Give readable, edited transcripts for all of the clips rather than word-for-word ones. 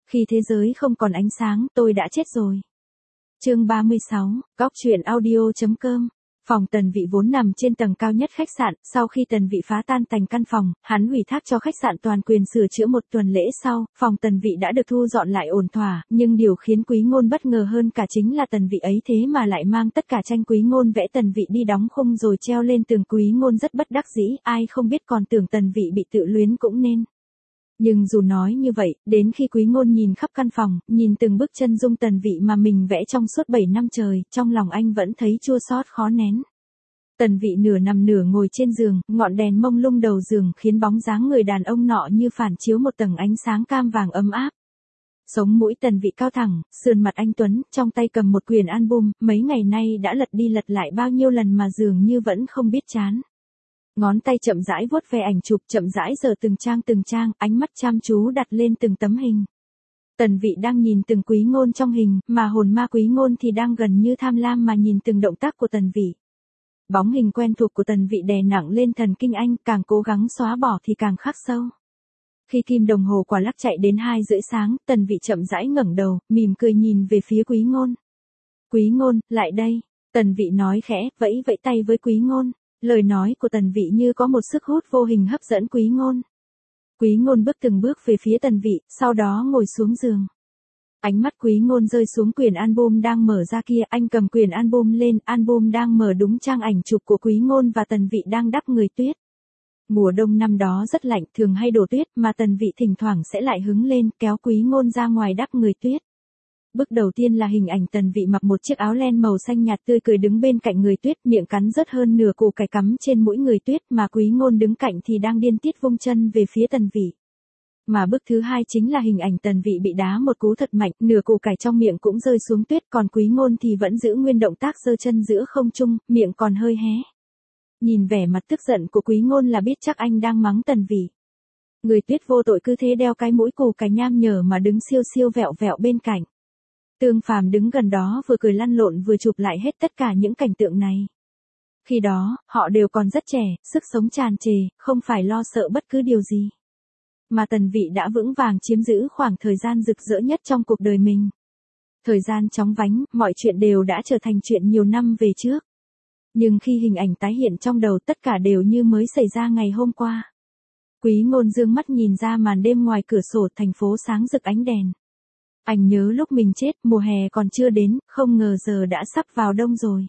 Khi thế giới không còn ánh sáng, tôi đã chết rồi. Chương 36, Góc truyện audio.com. Phòng Tần Vị vốn nằm trên tầng cao nhất khách sạn, sau khi Tần Vị phá tan tành căn phòng, hắn ủy thác cho khách sạn toàn quyền sửa chữa một tuần lễ sau, phòng Tần Vị đã được thu dọn lại ổn thỏa, nhưng điều khiến Quý Ngôn bất ngờ hơn cả chính là Tần Vị ấy thế mà lại mang tất cả tranh Quý Ngôn vẽ Tần Vị đi đóng khung rồi treo lên tường. Quý Ngôn rất bất đắc dĩ, ai không biết còn tưởng Tần Vị bị tự luyến cũng nên. Nhưng dù nói như vậy, đến khi Quý Ngôn nhìn khắp căn phòng, nhìn từng bước chân dung Tần Vị mà mình vẽ trong suốt 7 năm trời, trong lòng anh vẫn thấy chua xót khó nén. Tần Vị nửa nằm nửa ngồi trên giường, ngọn đèn mông lung đầu giường khiến bóng dáng người đàn ông nọ như phản chiếu một tầng ánh sáng cam vàng ấm áp. Sống mũi Tần Vị cao thẳng, sườn mặt anh tuấn, trong tay cầm một quyển album, mấy ngày nay đã lật đi lật lại bao nhiêu lần mà dường như vẫn không biết chán. Ngón tay chậm rãi vuốt ve ảnh chụp, chậm rãi dở từng trang, ánh mắt chăm chú đặt lên từng tấm hình. Tần Vị đang nhìn từng Quý Ngôn trong hình, mà hồn ma Quý Ngôn thì đang gần như tham lam mà nhìn từng động tác của Tần Vị. Bóng hình quen thuộc của Tần Vị đè nặng lên thần kinh anh, càng cố gắng xóa bỏ thì càng khắc sâu. Khi kim đồng hồ quả lắc chạy đến 2:30 sáng, Tần Vị chậm rãi ngẩng đầu, mỉm cười nhìn về phía Quý Ngôn. Quý Ngôn, lại đây. Tần Vị nói khẽ, vẫy vẫy tay với Quý Ngôn. Lời nói của Tần Vị như có một sức hút vô hình hấp dẫn Quý Ngôn. Quý Ngôn bước từng bước về phía Tần Vị, sau đó ngồi xuống giường. Ánh mắt Quý Ngôn rơi xuống quyển album đang mở ra kia, anh cầm quyển album lên, album đang mở đúng trang ảnh chụp của Quý Ngôn và Tần Vị đang đắp người tuyết. Mùa đông năm đó rất lạnh, thường hay đổ tuyết, mà Tần Vị thỉnh thoảng sẽ lại hứng lên, kéo Quý Ngôn ra ngoài đắp người tuyết. Bước đầu tiên là hình ảnh Tần Vị mặc một chiếc áo len màu xanh nhạt tươi cười đứng bên cạnh người tuyết, miệng cắn rớt hơn nửa củ cải cắm trên mũi người tuyết, mà Quý Ngôn đứng cạnh thì đang điên tiết vung chân về phía Tần Vị. Mà bước thứ hai chính là hình ảnh Tần Vị bị đá một cú thật mạnh, nửa củ cải trong miệng cũng rơi xuống tuyết, còn Quý Ngôn thì vẫn giữ nguyên động tác giơ chân giữa không trung, miệng còn hơi hé. Nhìn vẻ mặt tức giận của Quý Ngôn là biết chắc anh đang mắng Tần Vị. Người tuyết vô tội cứ thế đeo cái mũi củ cải nham nhở mà đứng siêu siêu vẹo vẹo bên cạnh. Tương Phàm đứng gần đó vừa cười lăn lộn vừa chụp lại hết tất cả những cảnh tượng này. Khi đó, họ đều còn rất trẻ, sức sống tràn trề, không phải lo sợ bất cứ điều gì. Mà Tần Vị đã vững vàng chiếm giữ khoảng thời gian rực rỡ nhất trong cuộc đời mình. Thời gian chóng vánh, mọi chuyện đều đã trở thành chuyện nhiều năm về trước. Nhưng khi hình ảnh tái hiện trong đầu tất cả đều như mới xảy ra ngày hôm qua. Quý Ngôn dương mắt nhìn ra màn đêm ngoài cửa sổ, thành phố sáng rực ánh đèn. Anh nhớ lúc mình chết, mùa hè còn chưa đến, không ngờ giờ đã sắp vào đông rồi.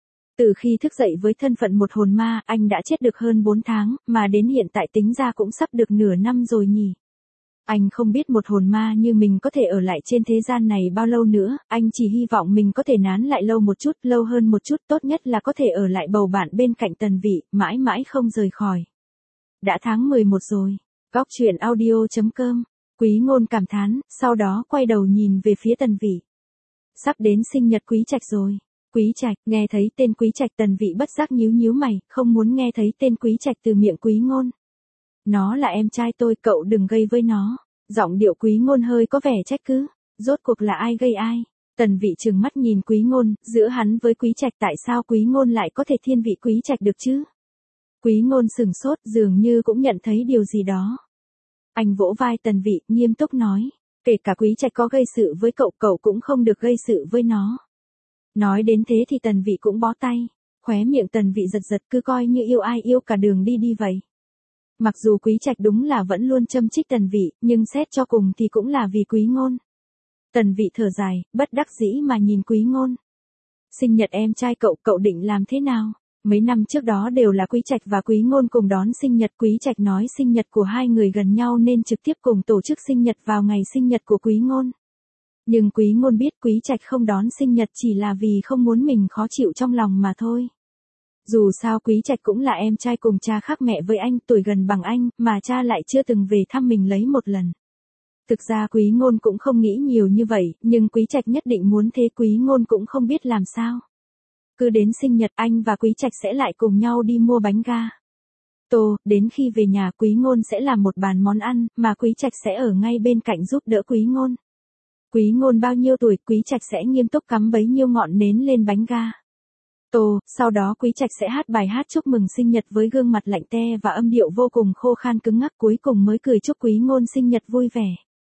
Từ khi thức dậy với thân phận một hồn ma, anh đã chết được hơn 4 tháng, mà đến hiện tại tính ra cũng sắp được nửa năm rồi nhỉ. Anh không biết một hồn ma như mình có thể ở lại trên thế gian này bao lâu nữa, anh chỉ hy vọng mình có thể nán lại lâu một chút, lâu hơn một chút, tốt nhất là có thể ở lại bầu bạn bên cạnh Tần Vị, mãi mãi không rời khỏi. Đã tháng 11 rồi. Góc truyện audio.com. Quý Ngôn cảm thán, sau đó quay đầu nhìn về phía Tần Vị. Sắp đến sinh nhật Quý Trạch rồi. Quý Trạch, nghe thấy tên Quý Trạch, Tần Vị bất giác nhíu nhíu mày, không muốn nghe thấy tên Quý Trạch từ miệng Quý Ngôn. Nó là em trai tôi, cậu đừng gây với nó. Giọng điệu Quý Ngôn hơi có vẻ trách cứ. Rốt cuộc là ai gây ai? Tần Vị trừng mắt nhìn Quý Ngôn, giữa hắn với Quý Trạch tại sao Quý Ngôn lại có thể thiên vị Quý Trạch được chứ? Quý Ngôn sừng sốt, dường như cũng nhận thấy điều gì đó. Anh vỗ vai Tần Vị, nghiêm túc nói, kể cả Quý Trạch có gây sự với cậu, cậu cũng không được gây sự với nó. Nói đến thế thì Tần Vị cũng bó tay, khóe miệng Tần Vị giật giật, cứ coi như yêu ai yêu cả đường đi đi vậy. Mặc dù Quý Trạch đúng là vẫn luôn châm chích Tần Vị, nhưng xét cho cùng thì cũng là vì Quý Ngôn. Tần Vị thở dài, bất đắc dĩ mà nhìn Quý Ngôn. Sinh nhật em trai cậu, cậu định làm thế nào? Mấy năm trước đó đều là Quý Trạch và Quý Ngôn cùng đón sinh nhật. Quý Trạch nói sinh nhật của hai người gần nhau nên trực tiếp cùng tổ chức sinh nhật vào ngày sinh nhật của Quý Ngôn. Nhưng Quý Ngôn biết Quý Trạch không đón sinh nhật chỉ là vì không muốn mình khó chịu trong lòng mà thôi. Dù sao Quý Trạch cũng là em trai cùng cha khác mẹ với anh, tuổi gần bằng anh, mà cha lại chưa từng về thăm mình lấy một lần. Thực ra Quý Ngôn cũng không nghĩ nhiều như vậy, nhưng Quý Trạch nhất định muốn thế, Quý Ngôn cũng không biết làm sao. Cứ đến sinh nhật anh và Quý Trạch sẽ lại cùng nhau đi mua bánh ga. Đến khi về nhà Quý Ngôn sẽ làm một bàn món ăn, mà Quý Trạch sẽ ở ngay bên cạnh giúp đỡ Quý Ngôn. Quý Ngôn bao nhiêu tuổi, Quý Trạch sẽ nghiêm túc cắm bấy nhiêu ngọn nến lên bánh ga. Sau đó Quý Trạch sẽ hát bài hát chúc mừng sinh nhật với gương mặt lạnh te và âm điệu vô cùng khô khan cứng ngắc, cuối cùng mới cười chúc Quý Ngôn sinh nhật vui vẻ.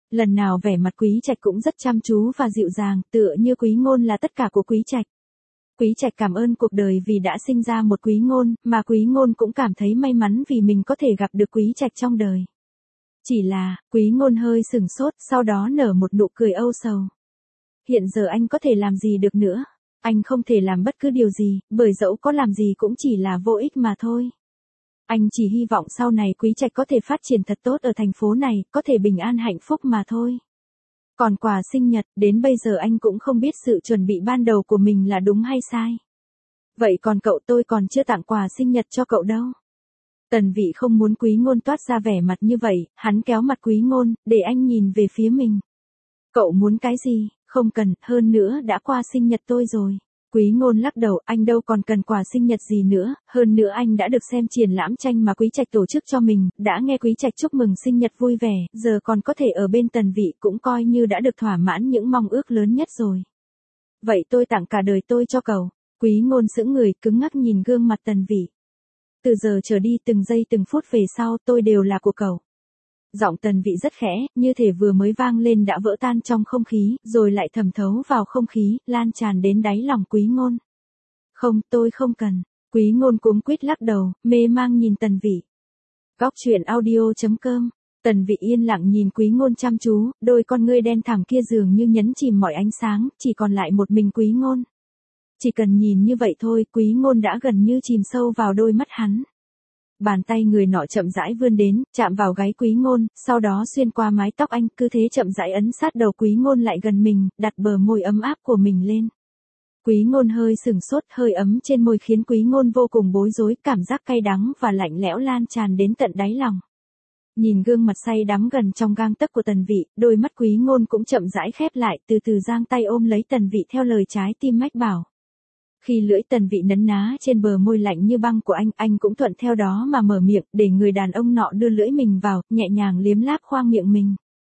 Lần nào vẻ mặt Quý Trạch cũng rất chăm chú và dịu dàng, tựa như Quý Ngôn là tất cả của Quý Trạch. Quý Trạch cảm ơn cuộc đời vì đã sinh ra một Quý Ngôn, mà Quý Ngôn cũng cảm thấy may mắn vì mình có thể gặp được Quý Trạch trong đời. Chỉ là, Quý Ngôn hơi sửng sốt, sau đó nở một nụ cười âu sầu. Hiện giờ anh có thể làm gì được nữa? Anh không thể làm bất cứ điều gì, bởi dẫu có làm gì cũng chỉ là vô ích mà thôi. Anh chỉ hy vọng sau này Quý Trạch có thể phát triển thật tốt ở thành phố này, có thể bình an hạnh phúc mà thôi. Còn quà sinh nhật, đến bây giờ anh cũng không biết sự chuẩn bị ban đầu của mình là đúng hay sai. Vậy còn cậu, tôi còn chưa tặng quà sinh nhật cho cậu đâu. Tần Vị không muốn Quý Ngôn toát ra vẻ mặt như vậy, hắn kéo mặt Quý Ngôn, để anh nhìn về phía mình. Cậu muốn cái gì? Không cần, hơn nữa đã qua sinh nhật tôi rồi. Quý Ngôn lắc đầu, anh đâu còn cần quà sinh nhật gì nữa, hơn nữa anh đã được xem triển lãm tranh mà Quý Trạch tổ chức cho mình, đã nghe Quý Trạch chúc mừng sinh nhật vui vẻ, giờ còn có thể ở bên Tần Vị cũng coi như đã được thỏa mãn những mong ước lớn nhất rồi. Vậy tôi tặng cả đời tôi cho cậu. Quý Ngôn sững người, cứng ngắc nhìn gương mặt Tần Vị. Từ giờ trở đi từng giây từng phút về sau tôi đều là của cậu. Giọng Tần Vị rất khẽ, như thể vừa mới vang lên đã vỡ tan trong không khí, rồi lại thẩm thấu vào không khí, lan tràn đến đáy lòng Quý Ngôn. Không, tôi không cần. Quý Ngôn cuống quýt lắc đầu, mê mang nhìn Tần Vị. Góc truyện audio.com. Tần Vị yên lặng nhìn Quý Ngôn chăm chú, đôi con ngươi đen thẳm kia dường như nhấn chìm mọi ánh sáng, chỉ còn lại một mình Quý Ngôn. Chỉ cần nhìn như vậy thôi, Quý Ngôn đã gần như chìm sâu vào đôi mắt hắn. Bàn tay người nọ chậm rãi vươn đến, chạm vào gáy Quý Ngôn, sau đó xuyên qua mái tóc anh, cứ thế chậm rãi ấn sát đầu Quý Ngôn lại gần mình, đặt bờ môi ấm áp của mình lên. Quý Ngôn hơi sừng sốt, hơi ấm trên môi khiến Quý Ngôn vô cùng bối rối, cảm giác cay đắng và lạnh lẽo lan tràn đến tận đáy lòng. Nhìn gương mặt say đắm gần trong gang tấc của Tần Vị, đôi mắt Quý Ngôn cũng chậm rãi khép lại, từ từ giang tay ôm lấy Tần Vị theo lời trái tim mách bảo. Khi lưỡi Tần Vị nấn ná trên bờ môi lạnh như băng của anh cũng thuận theo đó mà mở miệng, để người đàn ông nọ đưa lưỡi mình vào, nhẹ nhàng liếm láp khoang miệng mình.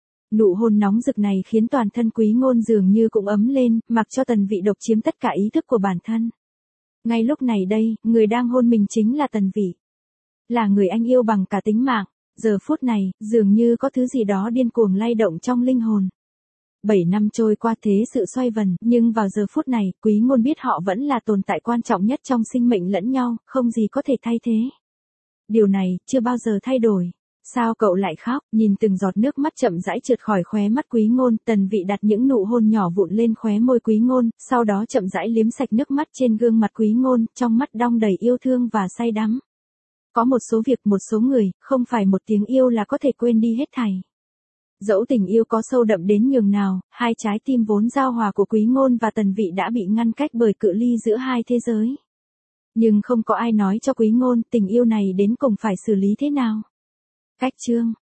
Nụ hôn nóng rực này khiến toàn thân Quý Ngôn dường như cũng ấm lên, mặc cho Tần Vị độc chiếm tất cả ý thức của bản thân. Ngay lúc này đây, người đang hôn mình chính là Tần Vị. Là người anh yêu bằng cả tính mạng, giờ phút này, dường như có thứ gì đó điên cuồng lay động trong linh hồn. 7 năm trôi qua thế sự xoay vần, nhưng vào giờ phút này, Quý Ngôn biết họ vẫn là tồn tại quan trọng nhất trong sinh mệnh lẫn nhau, không gì có thể thay thế. Điều này, chưa bao giờ thay đổi. Sao cậu lại khóc? Nhìn từng giọt nước mắt chậm rãi trượt khỏi khóe mắt Quý Ngôn, Tần Vị đặt những nụ hôn nhỏ vụn lên khóe môi Quý Ngôn, sau đó chậm rãi liếm sạch nước mắt trên gương mặt Quý Ngôn, trong mắt đong đầy yêu thương và say đắm. Có một số việc, một số người, không phải một tiếng yêu là có thể quên đi hết thảy. Dẫu tình yêu có sâu đậm đến nhường nào, hai trái tim vốn giao hòa của Quý Ngôn và Tần Vị đã bị ngăn cách bởi cự ly giữa hai thế giới. Nhưng không có ai nói cho Quý Ngôn tình yêu này đến cùng phải xử lý thế nào. Cách chương